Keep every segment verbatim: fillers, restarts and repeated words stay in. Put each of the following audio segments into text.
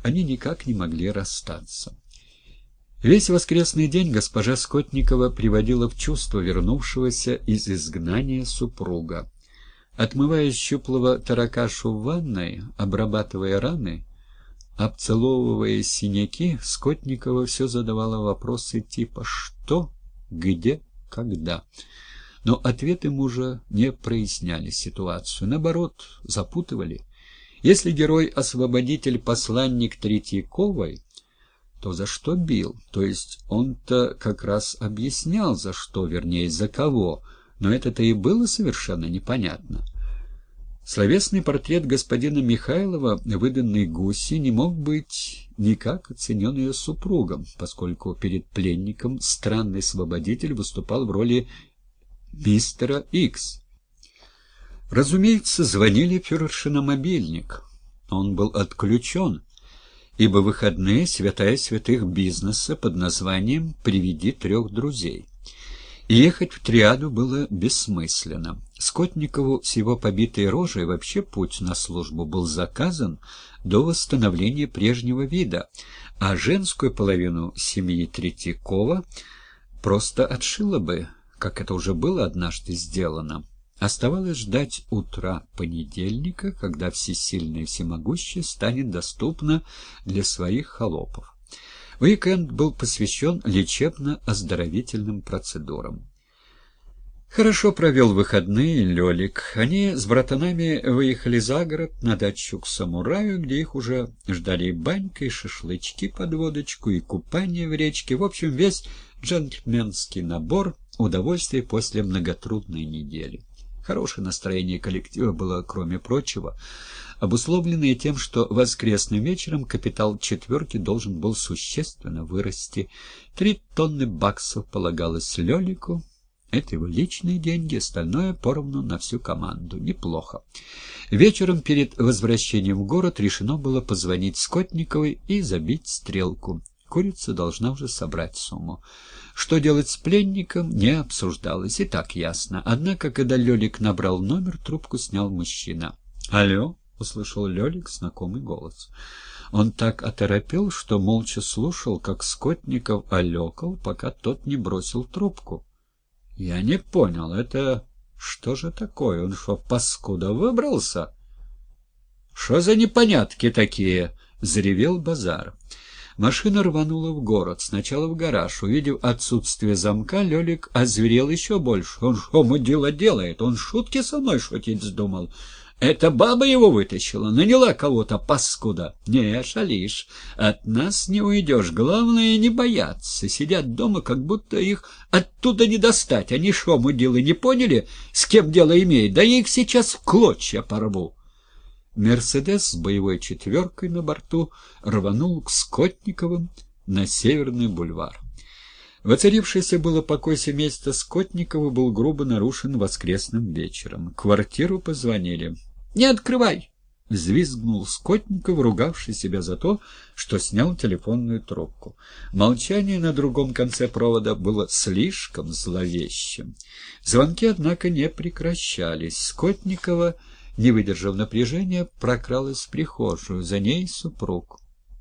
они никак не могли расстаться. Весь воскресный день госпожа Скотникова приводила в чувство вернувшегося из изгнания супруга. Отмывая щуплого таракашу в ванной, обрабатывая раны, обцеловывая синяки, Скотникова все задавала вопросы типа «что?», «где?», «когда?». Но ответы мужа не проясняли ситуацию, наоборот, запутывали. Если герой-освободитель посланник Третьяковой, то за что бил? То есть он-то как раз объяснял, за что, вернее, за кого, но это-то и было совершенно непонятно. Словесный портрет господина Михайлова, выданный Гуси, не мог быть никак оценен ее супругом, поскольку перед пленником странный освободитель выступал в роли мистера Икс. Разумеется, звонили фюрерши на мобильник. Он был отключен, ибо выходные — святая святых бизнеса под названием «Приведи трех друзей». И ехать в триаду было бессмысленно. Скотникову с его побитой рожей вообще путь на службу был заказан до восстановления прежнего вида, а женскую половину семьи Третьякова просто отшила бы, как это уже было однажды сделано. Оставалось ждать утра понедельника, когда всесильное и всемогущее станет доступно для своих холопов. Уикенд был посвящен лечебно-оздоровительным процедурам. Хорошо провел выходные Лёлик. Они с братанами выехали за город на дачу к самураю, где их уже ждали и банька, и шашлычки под водочку, и купание в речке. В общем, весь джентльменский набор удовольствий после многотрудной недели. Хорошее настроение коллектива было, кроме прочего, обусловленное тем, что воскресным вечером капитал четверки должен был существенно вырасти. Три тонны баксов полагалось Лёлику. Это его личные деньги, остальное поровну на всю команду. Неплохо. Вечером перед возвращением в город решено было позвонить Скотниковой и забить стрелку. Курица должна уже собрать сумму. Что делать с пленником, не обсуждалось, и так ясно. Однако, когда Лёлик набрал номер, трубку снял мужчина. «Алло», — услышал Лёлик знакомый голос. Он так оторопел, что молча слушал, как Скотников алёкал, пока тот не бросил трубку. «Я не понял, это что же такое? Он что, паскуда выбрался?» «Что за непонятки такие?» — заревел Базаров. Машина рванула в город, сначала в гараж. Увидев отсутствие замка, Лёлик озверел еще больше. «Он что, мудила делает? Он шутки со мной шутить вздумал? Это баба его вытащила, наняла кого-то, паскуда. Не, шалишь, от нас не уйдешь. Главное, не бояться. Сидят дома, как будто их оттуда не достать. Они шо, мудилы, не поняли, с кем дело имеет? Да я их сейчас в клочья порву». «Мерседес» с боевой четверкой на борту рванул к Скотниковым на Северный бульвар. Воцарившийся было покой семейства Скотникова был грубо нарушен воскресным вечером. В квартиру позвонили. «Не открывай!» — взвизгнул Скотников, ругавший себя за то, что снял телефонную трубку. Молчание на другом конце провода было слишком зловещим. Звонки, однако, не прекращались. Скотникова, не выдержав напряжения, прокралась в прихожую. За ней супруг.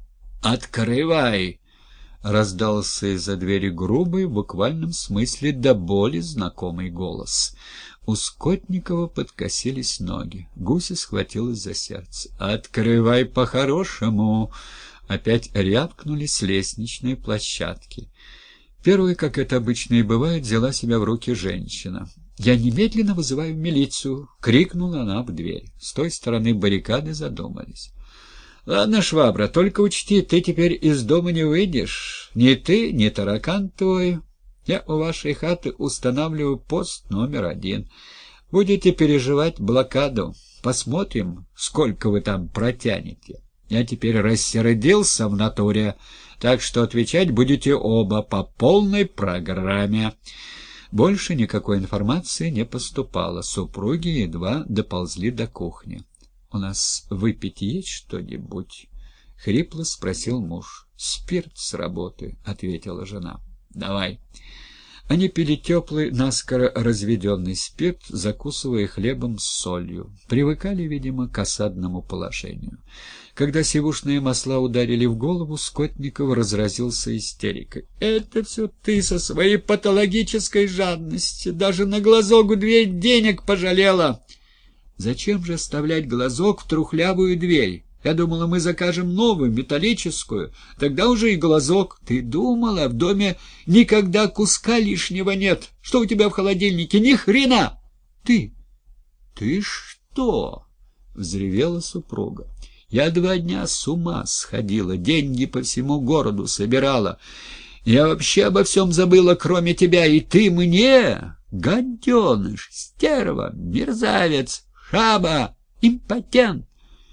«Открывай!» — раздался из-за двери грубый, в буквальном смысле до боли знакомый голос. У Скотникова подкосились ноги. Гуся схватилась за сердце. «Открывай по-хорошему!» Опять рявкнули с лестничной площадки. Первой, как это обычно и бывает, взяла себя в руки женщина. «Я немедленно вызываю милицию!» — крикнула она в дверь. С той стороны баррикады задумались. «Ладно, швабра, только учти, ты теперь из дома не выйдешь. Ни ты, ни таракан твой. Я у вашей хаты устанавливаю пост номер один. Будете переживать блокаду. Посмотрим, сколько вы там протянете. Я теперь рассердился в натуре, так что отвечать будете оба по полной программе». Больше никакой информации не поступало. Супруги едва доползли до кухни. «У нас выпить есть что-нибудь?» — хрипло спросил муж. «Спирт с работы», — ответила жена. «Давай». Они пили теплый, наскоро разведенный спирт, закусывая хлебом с солью. Привыкали, видимо, к осадному положению. Когда сивушные масла ударили в голову, Скотников разразился истерикой. «Это все ты со своей патологической жадностью. Даже на глазок дверь денег пожалела!» «Зачем же оставлять глазок в трухлявую дверь? Я думала, мы закажем новую, металлическую. Тогда уже и глазок. Ты думала, в доме никогда куска лишнего нет. Что у тебя в холодильнике? Ни хрена!» «Ты? Ты что?» — взревела супруга. «Я два дня с ума сходила, деньги по всему городу собирала. Я вообще обо всем забыла, кроме тебя, и ты мне, гаденыш, стерва, мерзавец, шаба, импотент!»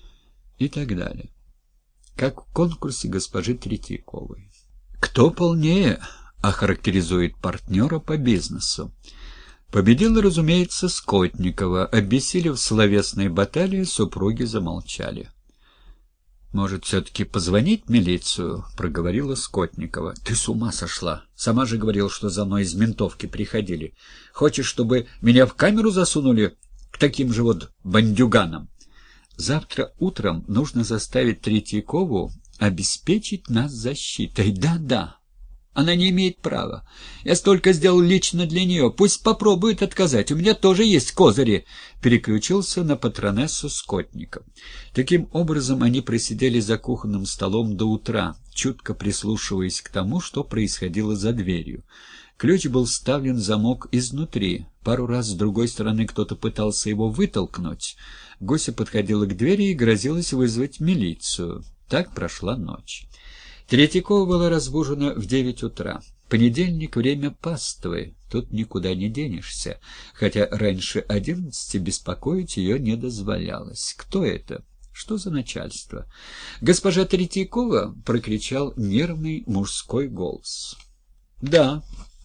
И так далее. Как в конкурсе госпожи Третьяковой. Кто полнее охарактеризует партнера по бизнесу? Победила, разумеется, Скотникова. Обессилев в словесной баталии, супруги замолчали. «Может, все-таки позвонить в милицию?» — проговорила Скотникова. «Ты с ума сошла! Сама же говорил, что за мной из ментовки приходили. Хочешь, чтобы меня в камеру засунули к таким же вот бандюганам? Завтра утром нужно заставить Третьякову обеспечить нас защитой. Да-да, она не имеет права. Я столько сделал лично для нее. Пусть попробует отказать. У меня тоже есть козыри». Переключился на патронессу Скотников. Таким образом, они просидели за кухонным столом до утра, чутко прислушиваясь к тому, что происходило за дверью. Ключ был вставлен в замок изнутри. Пару раз с другой стороны кто-то пытался его вытолкнуть. Гося подходила к двери и грозилась вызвать милицию. Так прошла ночь. Третьякова была разбужена в девять утра. Понедельник — время паствы, тут никуда не денешься, хотя раньше одиннадцати беспокоить ее не дозволялось. Кто это? Что за начальство? «Госпожа Третьякова!» — прокричал нервный мужской голос. «Да,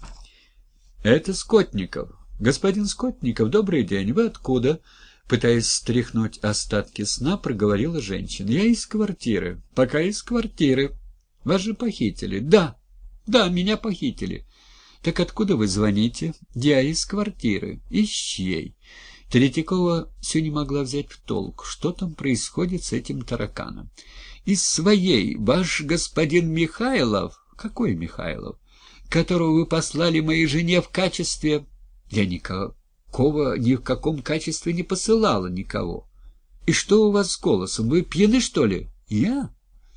это Скотников. Господин Скотников, добрый день. Вы откуда?» Пытаясь стряхнуть остатки сна, проговорила женщина. «Я из квартиры. Пока из квартиры. Вас же похитили». «Да, да, меня похитили». «Так откуда вы звоните?» «Я из квартиры». «Из чьей?» Третьякова все не могла взять в толк. Что там происходит с этим тараканом? «Из своей. Ваш господин Михайлов». «Какой Михайлов?» «Которого вы послали моей жене в качестве...» «Я никого ни в каком качестве не посылала никого». «И что у вас с голосом? Вы пьяны, что ли?» «Я?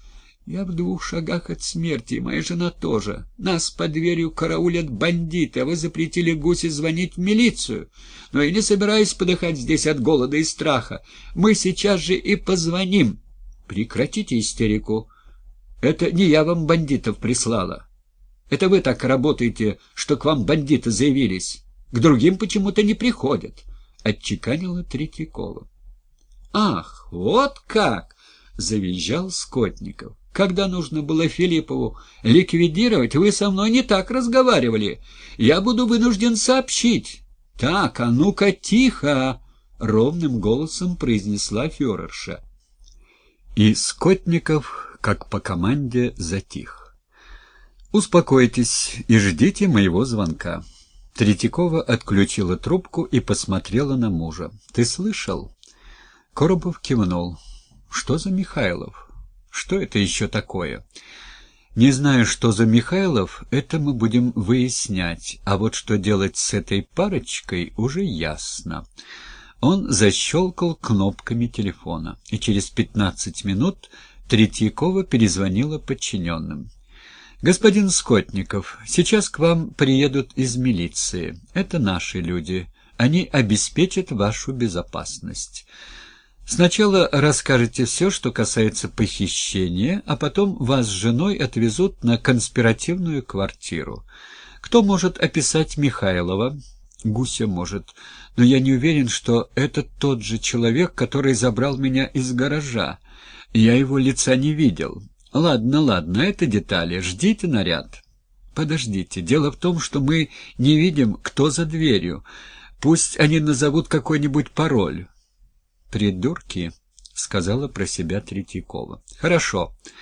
Я в двух шагах от смерти, и моя жена тоже. Нас под дверью караулят бандиты, а вы запретили Гусе звонить в милицию. Но я не собираюсь подыхать здесь от голода и страха. Мы сейчас же и позвоним». «Прекратите истерику. Это не я вам бандитов прислала. Это вы так работаете, что к вам бандиты заявились. К другим почему-то не приходят», — отчеканила Третьякова. «Ах, вот как!» — завизжал Скотников. «Когда нужно было Филиппову ликвидировать, вы со мной не так разговаривали. Я буду вынужден сообщить». «Так, а ну-ка тихо!» — ровным голосом произнесла фюрерша. И Скотников, как по команде, затих. «Успокойтесь и ждите моего звонка». Третьякова отключила трубку и посмотрела на мужа. «Ты слышал?» Коробов кивнул. «Что за Михайлов? Что это еще такое?» «Не знаю, что за Михайлов, это мы будем выяснять. А вот что делать с этой парочкой, уже ясно». Он защелкал кнопками телефона, и через пятнадцать минут Третьякова перезвонила подчиненным. «Господин Скотников, сейчас к вам приедут из милиции. Это наши люди. Они обеспечат вашу безопасность. Сначала расскажете все, что касается похищения, а потом вас с женой отвезут на конспиративную квартиру. Кто может описать Михайлова?» «Гуся может. Но я не уверен, что это тот же человек, который забрал меня из гаража. Я его лица не видел». «Ладно, ладно, это детали. Ждите наряд». «Подождите. Дело в том, что мы не видим, кто за дверью. Пусть они назовут какой-нибудь пароль». «Придурки», — сказала про себя Третьякова. «Хорошо.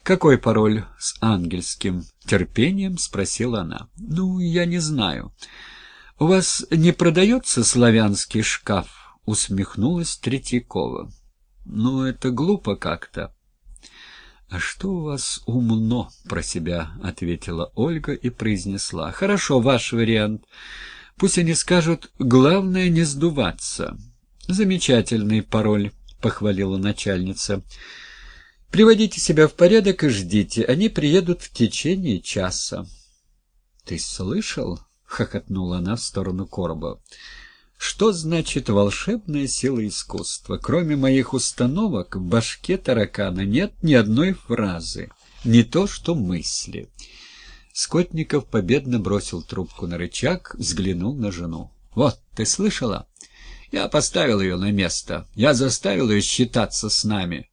«Какой пароль с ангельским терпением?» — спросила она. «Ну, я не знаю». «У вас не продается славянский шкаф?» — усмехнулась Третьякова. «Ну, это глупо как-то». «А что у вас умно?» — про себя ответила Ольга и произнесла. «Хорошо, ваш вариант. Пусть они скажут, главное не сдуваться». «Замечательный пароль», — похвалила начальница. «Приводите себя в порядок и ждите. Они приедут в течение часа». «Ты слышал?» — хохотнула она в сторону короба. «Что значит волшебная сила искусства? Кроме моих установок в башке таракана нет ни одной фразы, не то что мысли». Скотников победно бросил трубку на рычаг, взглянул на жену. «Вот, ты слышала? Я поставил ее на место. Я заставил ее считаться с нами.